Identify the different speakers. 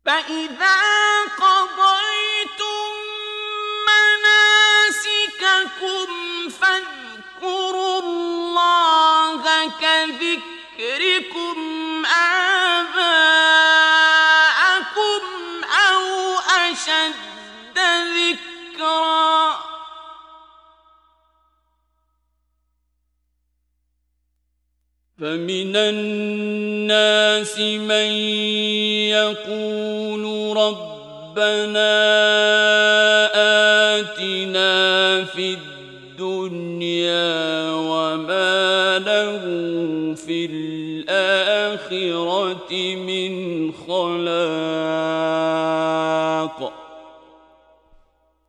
Speaker 1: فإذا قضيتم مناسككم فاذكروا الله كذكركم آباءكم أو أشد ذكرا فمن الناس من يقول ربنا آتنا في الدنيا وما له في الآخرة من خلاق